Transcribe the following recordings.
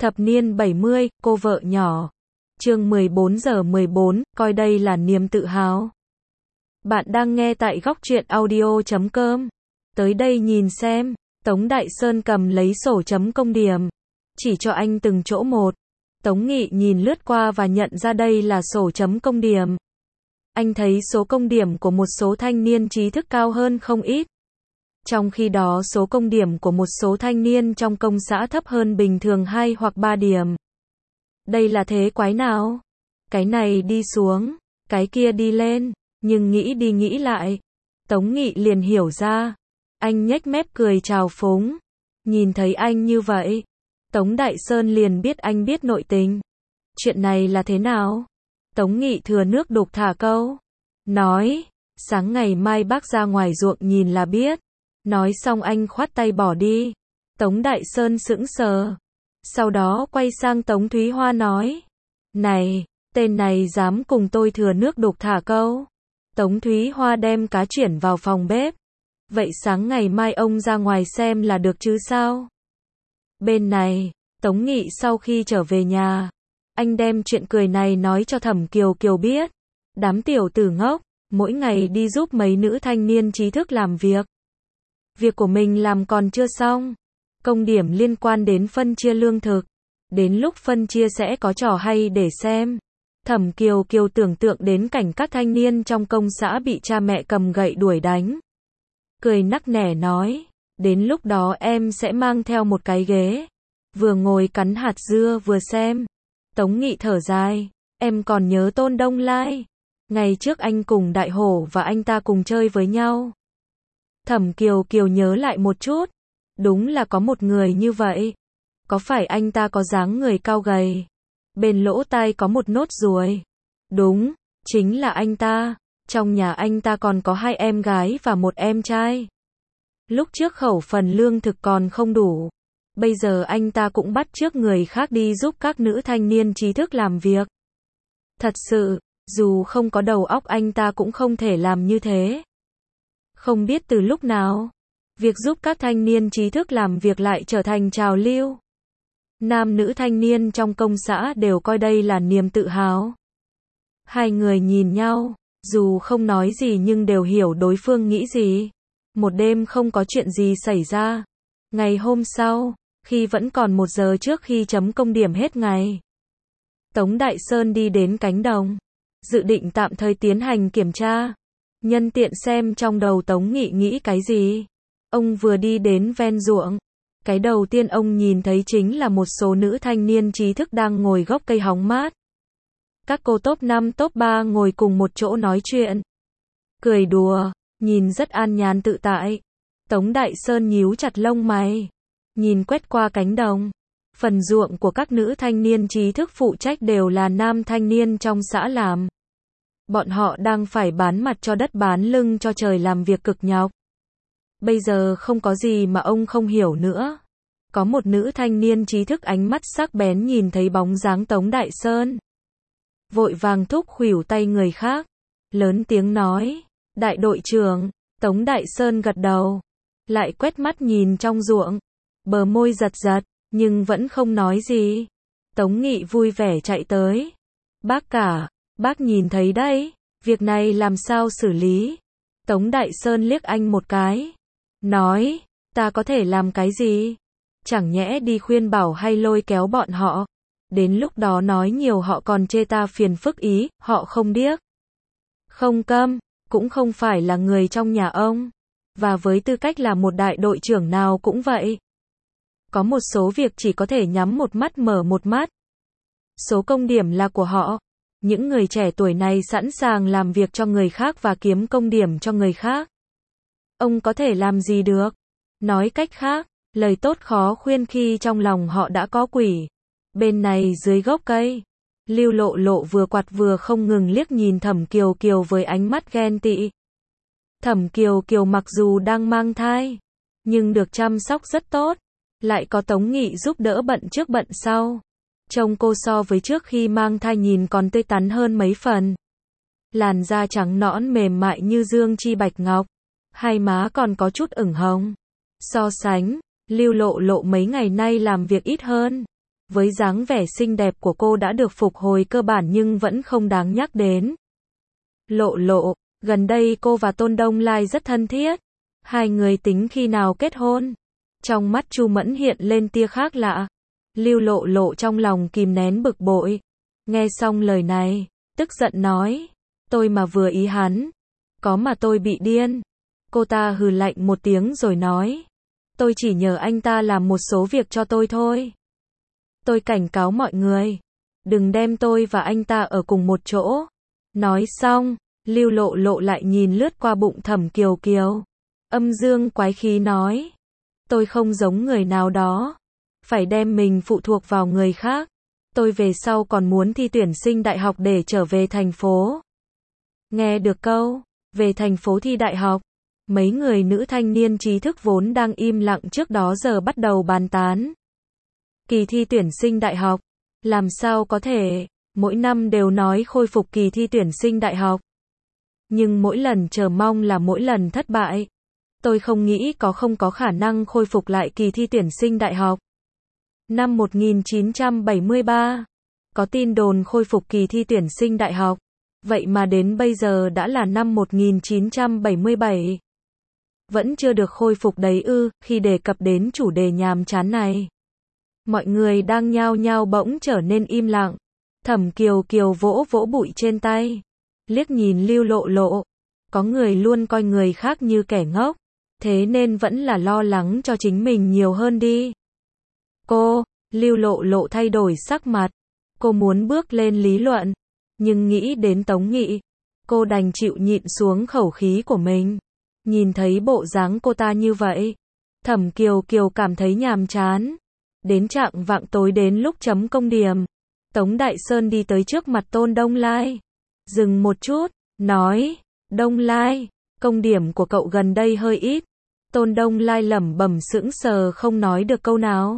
Thập niên 70, cô vợ nhỏ. Chương 14:14, coi đây là niềm tự hào. Bạn đang nghe tại góc truyện audio.com. Tới đây nhìn xem. Tống Đại Sơn cầm lấy sổ chấm công điểm, chỉ cho anh từng chỗ một. Tống Nghị nhìn lướt qua và nhận ra đây là sổ chấm công điểm. Anh thấy số công điểm của một số thanh niên trí thức cao hơn không ít. Trong khi đó số công điểm của một số thanh niên trong công xã thấp hơn bình thường 2 hoặc 3 điểm. Đây là thế quái nào? Cái này đi xuống, cái kia đi lên, nhưng nghĩ đi nghĩ lại. Tống Nghị liền hiểu ra. Anh nhếch mép cười trào phúng. Nhìn thấy anh như vậy, Tống Đại Sơn liền biết anh biết nội tình. Chuyện này là thế nào? Tống Nghị thừa nước đục thả câu. Nói, sáng ngày mai bác ra ngoài ruộng nhìn là biết. Nói xong anh khoát tay bỏ đi. Tống Đại Sơn sững sờ. Sau đó quay sang Tống Thúy Hoa nói. Này, tên này dám cùng tôi thừa nước đục thả câu. Tống Thúy Hoa đem cá chuyển vào phòng bếp. Vậy sáng ngày mai ông ra ngoài xem là được chứ sao? Bên này, Tống Nghị sau khi trở về nhà, anh đem chuyện cười này nói cho Thẩm Kiều Kiều biết. Đám tiểu tử ngốc, mỗi ngày đi giúp mấy nữ thanh niên trí thức làm việc. Việc của mình làm còn chưa xong. Công điểm liên quan đến phân chia lương thực. Đến lúc phân chia sẽ có trò hay để xem. Thẩm Kiều Kiều tưởng tượng đến cảnh các thanh niên trong công xã bị cha mẹ cầm gậy đuổi đánh. Cười nắc nẻ nói, đến lúc đó em sẽ mang theo một cái ghế. Vừa ngồi cắn hạt dưa vừa xem. Tống Nghị thở dài, em còn nhớ Tôn Đông Lai. Ngày trước anh cùng Đại Hổ và anh ta cùng chơi với nhau. Thẩm Kiều Kiều nhớ lại một chút. Đúng là có một người như vậy. Có phải anh ta có dáng người cao gầy? Bên lỗ tai có một nốt ruồi. Đúng, chính là anh ta. Trong nhà anh ta còn có 2 em gái và 1 em trai. Lúc trước khẩu phần lương thực còn không đủ. Bây giờ anh ta cũng bắt chước người khác đi giúp các nữ thanh niên trí thức làm việc. Thật sự, dù không có đầu óc anh ta cũng không thể làm như thế. Không biết từ lúc nào, việc giúp các thanh niên trí thức làm việc lại trở thành trào lưu. Nam nữ thanh niên trong công xã đều coi đây là niềm tự hào. Hai người nhìn nhau, dù không nói gì nhưng đều hiểu đối phương nghĩ gì. Một đêm không có chuyện gì xảy ra. Ngày hôm sau, khi vẫn còn 1 giờ trước khi chấm công điểm hết ngày, Tống Đại Sơn đi đến cánh đồng, dự định tạm thời tiến hành kiểm tra. Nhân tiện xem trong đầu Tống Nghị nghĩ cái gì. Ông vừa đi đến ven ruộng. Cái đầu tiên ông nhìn thấy chính là một số nữ thanh niên trí thức đang ngồi gốc cây hóng mát. Các cô top 5 top 3 ngồi cùng một chỗ nói chuyện. Cười đùa, nhìn rất an nhàn tự tại. Tống Đại Sơn nhíu chặt lông mày. Nhìn quét qua cánh đồng. Phần ruộng của các nữ thanh niên trí thức phụ trách đều là nam thanh niên trong xã làm. Bọn họ đang phải bán mặt cho đất bán lưng cho trời làm việc cực nhọc. Bây giờ không có gì mà ông không hiểu nữa. Có một nữ thanh niên trí thức ánh mắt sắc bén nhìn thấy bóng dáng Tống Đại Sơn. Vội vàng thúc khuỷu tay người khác. Lớn tiếng nói, đại đội trưởng. Tống Đại Sơn gật đầu. Lại quét mắt nhìn trong ruộng. Bờ môi giật giật, nhưng vẫn không nói gì. Tống Nghị vui vẻ chạy tới. Bác cả, bác nhìn thấy đấy, việc này làm sao xử lý? Tống Đại Sơn liếc anh một cái. Nói, ta có thể làm cái gì? Chẳng nhẽ đi khuyên bảo hay lôi kéo bọn họ. Đến lúc đó nói nhiều họ còn chê ta phiền phức ý, họ không điếc. Không câm, cũng không phải là người trong nhà ông. Và với tư cách là một đại đội trưởng nào cũng vậy. Có một số việc chỉ có thể nhắm một mắt mở một mắt. Số công điểm là của họ. Những người trẻ tuổi này sẵn sàng làm việc cho người khác và kiếm công điểm cho người khác. Ông có thể làm gì được? Nói cách khác, lời tốt khó khuyên khi trong lòng họ đã có quỷ. Bên này dưới gốc cây, Lưu Lộ Lộ vừa quạt vừa không ngừng liếc nhìn Thẩm Kiều Kiều với ánh mắt ghen tị. Thẩm Kiều Kiều mặc dù đang mang thai, nhưng được chăm sóc rất tốt. Lại có Tống Nghị giúp đỡ bận trước bận sau. Trông cô so với trước khi mang thai nhìn còn tươi tắn hơn mấy phần. Làn da trắng nõn mềm mại như dương chi bạch ngọc. Hai má còn có chút ửng hồng. So sánh, Lưu Lộ Lộ mấy ngày nay làm việc ít hơn. với dáng vẻ xinh đẹp của cô đã được phục hồi cơ bản nhưng vẫn không đáng nhắc đến. Lộ lộ, gần đây cô và Tôn Đông Lai rất thân thiết. Hai người tính khi nào kết hôn? Trong mắt Chu Mẫn hiện lên tia khác lạ. Lưu Lộ Lộ trong lòng kìm nén bực bội. Nghe xong lời này, tức giận nói. Tôi mà vừa ý hắn. Có mà tôi bị điên. Cô ta hừ lạnh một tiếng rồi nói. Tôi chỉ nhờ anh ta làm một số việc cho tôi thôi. Tôi cảnh cáo mọi người. Đừng đem tôi và anh ta ở cùng một chỗ. Nói xong, Lưu Lộ Lộ lại nhìn lướt qua bụng Thẩm Kiều Kiều. Âm dương quái khí nói. Tôi không giống người nào đó. Phải đem mình phụ thuộc vào người khác. Tôi về sau còn muốn thi tuyển sinh đại học để trở về thành phố. Nghe được câu, về thành phố thi đại học. Mấy người nữ thanh niên trí thức vốn đang im lặng trước đó giờ bắt đầu bàn tán. Kỳ thi tuyển sinh đại học. Làm sao có thể, mỗi năm đều nói khôi phục kỳ thi tuyển sinh đại học. Nhưng mỗi lần chờ mong là mỗi lần thất bại. Tôi không nghĩ không có khả năng khôi phục lại kỳ thi tuyển sinh đại học. Năm 1973, có tin đồn khôi phục kỳ thi tuyển sinh đại học. Vậy mà đến bây giờ đã là năm 1977. Vẫn chưa được khôi phục đấy ư, khi đề cập đến chủ đề nhàm chán này. Mọi người đang nhao nhao bỗng trở nên im lặng. Thẩm Kiều Kiều vỗ vỗ bụi trên tay. Liếc nhìn Lưu Lộ Lộ. Có người luôn coi người khác như kẻ ngốc. Thế nên vẫn là lo lắng cho chính mình nhiều hơn đi. Cô, Lưu Lộ Lộ thay đổi sắc mặt. Cô muốn bước lên lý luận. Nhưng nghĩ đến Tống Nghị. Cô đành chịu nhịn xuống khẩu khí của mình. Nhìn thấy bộ dáng cô ta như vậy. Thẩm Kiều Kiều cảm thấy nhàm chán. Đến chạng vạng tối đến lúc chấm công điểm. Tống Đại Sơn đi tới trước mặt Tôn Đông Lai. Dừng một chút, nói. Đông Lai, công điểm của cậu gần đây hơi ít. Tôn Đông Lai lẩm bẩm sững sờ không nói được câu nào.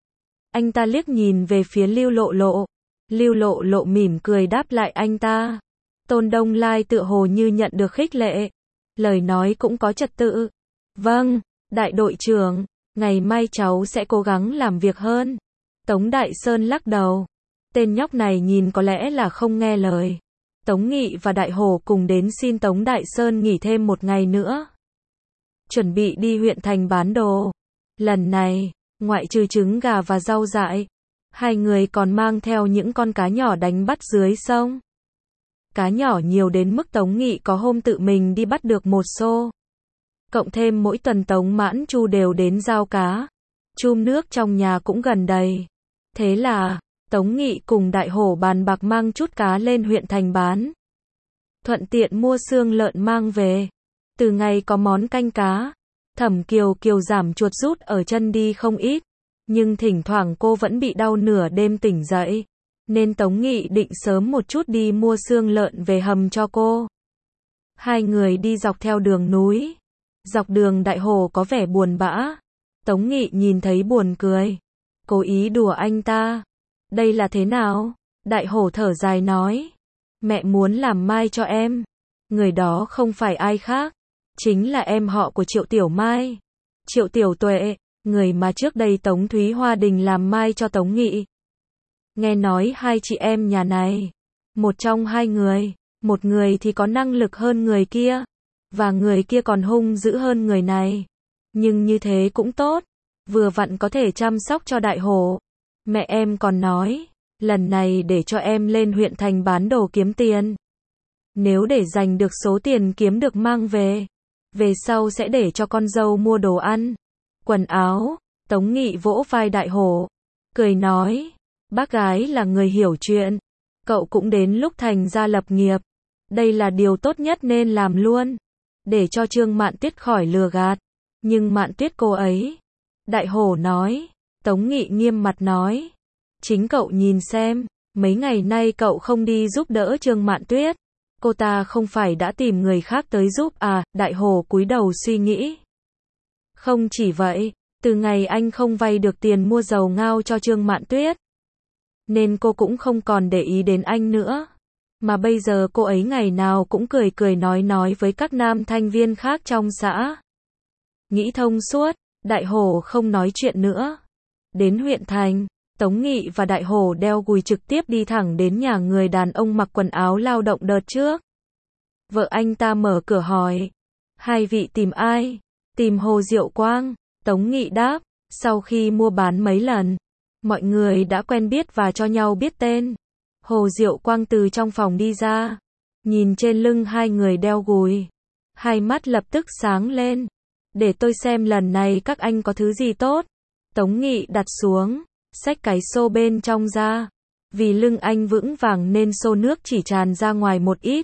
Anh ta liếc nhìn về phía Lưu Lộ Lộ. Lưu Lộ Lộ mỉm cười đáp lại anh ta. Tôn Đông Lai tựa hồ như nhận được khích lệ. Lời nói cũng có trật tự. Vâng, đại đội trưởng, ngày mai cháu sẽ cố gắng làm việc hơn. Tống Đại Sơn lắc đầu. Tên nhóc này nhìn có lẽ là không nghe lời. Tống Nghị và Đại Hổ cùng đến xin Tống Đại Sơn nghỉ thêm một ngày nữa. Chuẩn bị đi huyện thành bán đồ. Lần này, ngoại trừ trứng gà và rau dại, hai người còn mang theo những con cá nhỏ đánh bắt dưới sông. Cá nhỏ nhiều đến mức Tống Nghị có hôm tự mình đi bắt được một xô. Cộng thêm mỗi tuần Tống Mãn Chu đều đến giao cá. Chum nước trong nhà cũng gần đầy. Thế là, Tống Nghị cùng Đại Hổ bàn bạc mang chút cá lên huyện thành bán. Thuận tiện mua xương lợn mang về. Từ ngày có món canh cá, Thẩm Kiều Kiều giảm chuột rút ở chân đi không ít. Nhưng thỉnh thoảng cô vẫn bị đau nửa đêm tỉnh dậy. Nên Tống Nghị định sớm một chút đi mua xương lợn về hầm cho cô. Hai người đi dọc theo đường núi. Dọc đường Đại Hổ có vẻ buồn bã. Tống Nghị nhìn thấy buồn cười. Cố ý đùa anh ta. Đây là thế nào? Đại Hổ thở dài nói. Mẹ muốn làm mai cho em. Người đó không phải ai khác. Chính là em họ của Triệu Tiểu Mai. Triệu Tiểu Tuệ, người mà trước đây Tống Thúy Hoa Đình làm mai cho Tống Nghị. Nghe nói hai chị em nhà này. Một trong hai người. Một người thì có năng lực hơn người kia. Và người kia còn hung dữ hơn người này. Nhưng như thế cũng tốt. Vừa vặn có thể chăm sóc cho Đại Hổ. Mẹ em còn nói. Lần này để cho em lên huyện thành bán đồ kiếm tiền. Nếu để dành được số tiền kiếm được mang về. Về sau sẽ để cho con dâu mua đồ ăn. Quần áo. Tống Nghị vỗ vai Đại Hổ. Cười nói. Bác gái là người hiểu chuyện. Cậu cũng đến lúc thành gia lập nghiệp. Đây là điều tốt nhất nên làm luôn. Để cho Trương Mạn Tuyết khỏi lừa gạt. Nhưng Mạn Tuyết cô ấy. Đại Hổ nói. Tống Nghị nghiêm mặt nói. Chính cậu nhìn xem. Mấy ngày nay cậu không đi giúp đỡ Trương Mạn Tuyết. Cô ta không phải đã tìm người khác tới giúp à? Đại Hổ cúi đầu suy nghĩ. Không chỉ vậy. Từ ngày anh không vay được tiền mua dầu ngao cho Trương Mạn Tuyết. Nên cô cũng không còn để ý đến anh nữa. Mà bây giờ cô ấy ngày nào cũng cười cười nói với các nam thanh viên khác trong xã. Nghĩ thông suốt, Đại Hổ không nói chuyện nữa. Đến huyện thành, Tống Nghị và Đại Hổ đeo gùi trực tiếp đi thẳng đến nhà người đàn ông mặc quần áo lao động đợt trước. Vợ anh ta mở cửa hỏi. Hai vị tìm ai? Tìm Hồ Diệu Quang. Tống Nghị đáp. Sau khi mua bán mấy lần, mọi người đã quen biết và cho nhau biết tên. Hồ Diệu Quang từ trong phòng đi ra. Nhìn trên lưng hai người đeo gùi. Hai mắt lập tức sáng lên. Để tôi xem lần này các anh có thứ gì tốt. Tống Nghị đặt xuống. Xách cái xô bên trong ra. Vì lưng anh vững vàng nên xô nước chỉ tràn ra ngoài một ít.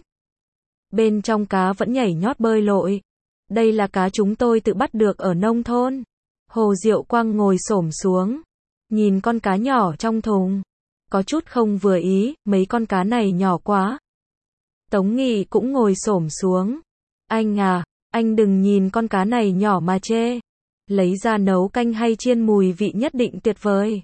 Bên trong cá vẫn nhảy nhót bơi lội. Đây là cá chúng tôi tự bắt được ở nông thôn. Hồ Diệu Quang ngồi xổm xuống. Nhìn con cá nhỏ trong thùng. Có chút không vừa ý, mấy con cá này nhỏ quá. Tống Nghị cũng ngồi xổm xuống. Anh à, anh đừng nhìn con cá này nhỏ mà chê. Lấy ra nấu canh hay chiên mùi vị nhất định tuyệt vời.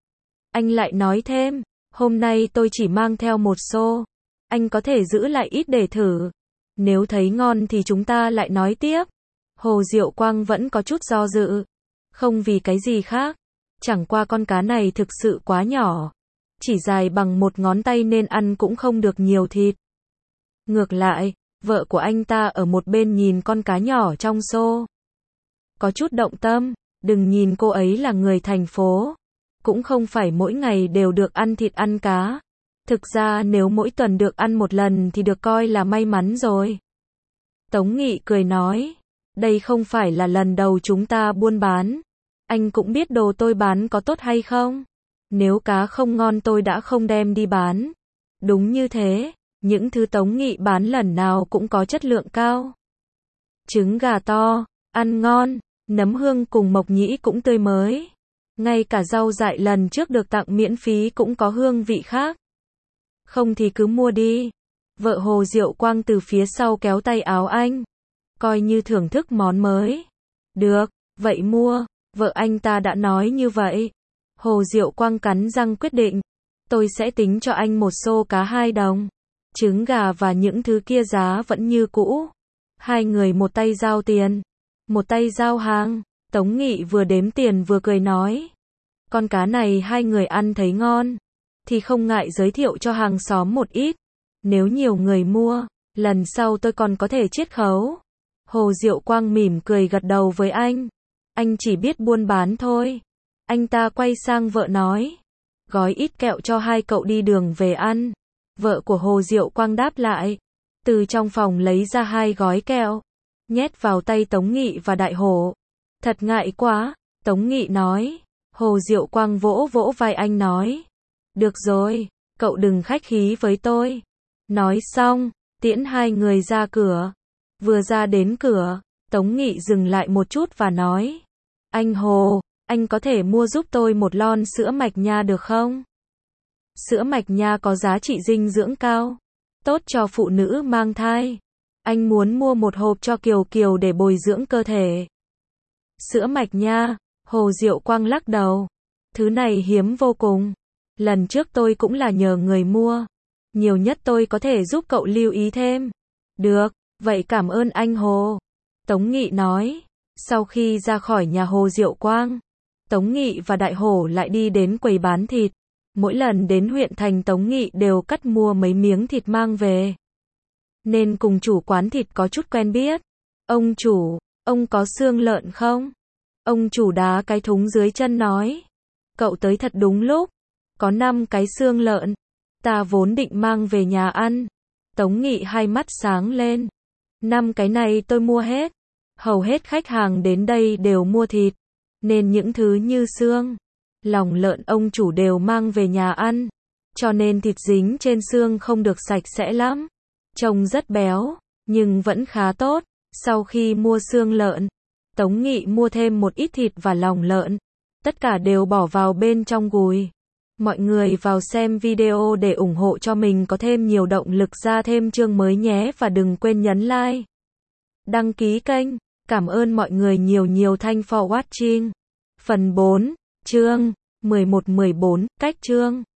Anh lại nói thêm, hôm nay tôi chỉ mang theo một xô. Anh có thể giữ lại ít để thử. Nếu thấy ngon thì chúng ta lại nói tiếp. Hồ Diệu Quang vẫn có chút do dự. Không vì cái gì khác. Chẳng qua con cá này thực sự quá nhỏ. Chỉ dài bằng một ngón tay nên ăn cũng không được nhiều thịt. Ngược lại, vợ của anh ta ở một bên nhìn con cá nhỏ trong xô. Có chút động tâm, đừng nhìn cô ấy là người thành phố. Cũng không phải mỗi ngày đều được ăn thịt ăn cá. Thực ra nếu mỗi tuần được ăn một lần thì được coi là may mắn rồi. Tống Nghị cười nói, đây không phải là lần đầu chúng ta buôn bán. Anh cũng biết đồ tôi bán có tốt hay không. Nếu cá không ngon tôi đã không đem đi bán. Đúng như thế, những thứ Tống Nghị bán lần nào cũng có chất lượng cao. Trứng gà to, ăn ngon, nấm hương cùng mộc nhĩ cũng tươi mới. Ngay cả rau dại lần trước được tặng miễn phí cũng có hương vị khác. Không thì cứ mua đi. Vợ Hồ Diệu Quang từ phía sau kéo tay áo anh. Coi như thưởng thức món mới. Được, vậy mua. Vợ anh ta đã nói như vậy. Hồ Diệu Quang cắn răng quyết định. Tôi sẽ tính cho anh một xô cá 2 đồng. Trứng gà và những thứ kia giá vẫn như cũ. Hai người một tay giao tiền, một tay giao hàng. Tống Nghị vừa đếm tiền vừa cười nói. Con cá này hai người ăn thấy ngon. Thì không ngại giới thiệu cho hàng xóm một ít. Nếu nhiều người mua, lần sau tôi còn có thể chiết khấu. Hồ Diệu Quang mỉm cười gật đầu với anh. Anh chỉ biết buôn bán thôi. Anh ta quay sang vợ nói. Gói ít kẹo cho hai cậu đi đường về ăn. Vợ của Hồ Diệu Quang đáp lại. Từ trong phòng lấy ra 2 gói kẹo. Nhét vào tay Tống Nghị và Đại Hổ. Thật ngại quá, Tống Nghị nói. Hồ Diệu Quang vỗ vỗ vai anh nói. Được rồi, cậu đừng khách khí với tôi. Nói xong, tiễn hai người ra cửa. Vừa ra đến cửa, Tống Nghị dừng lại một chút và nói. Anh Hồ, anh có thể mua giúp tôi một lon sữa mạch nha được không? Sữa mạch nha có giá trị dinh dưỡng cao. Tốt cho phụ nữ mang thai. Anh muốn mua một hộp cho Kiều Kiều để bồi dưỡng cơ thể. Sữa mạch nha, Hồ Diệu Quang lắc đầu. Thứ này hiếm vô cùng. Lần trước tôi cũng là nhờ người mua. Nhiều nhất tôi có thể giúp cậu lưu ý thêm. Được, vậy cảm ơn anh Hồ. Tống Nghị nói. Sau khi ra khỏi nhà Hồ Diệu Quang, Tống Nghị và Đại Hổ lại đi đến quầy bán thịt. Mỗi lần đến huyện thành Tống Nghị đều cắt mua mấy miếng thịt mang về. Nên cùng chủ quán thịt có chút quen biết. Ông chủ, ông có xương lợn không? Ông chủ đá cái thúng dưới chân nói. Cậu tới thật đúng lúc. Có 5 cái xương lợn. Ta vốn định mang về nhà ăn. Tống Nghị hai mắt sáng lên. 5 cái này tôi mua hết. Hầu hết khách hàng đến đây đều mua thịt. Nên những thứ như xương, lòng lợn ông chủ đều mang về nhà ăn. Cho nên thịt dính trên xương không được sạch sẽ lắm. Trông rất béo, nhưng vẫn khá tốt. Sau khi mua xương lợn, Tống Nghị mua thêm một ít thịt và lòng lợn. Tất cả đều bỏ vào bên trong gùi. Mọi người vào xem video để ủng hộ cho mình có thêm nhiều động lực ra thêm chương mới nhé và đừng quên nhấn like, đăng ký kênh. Cảm ơn mọi người nhiều. Thanks for watching. Phần 4, chương 11-14, cách chương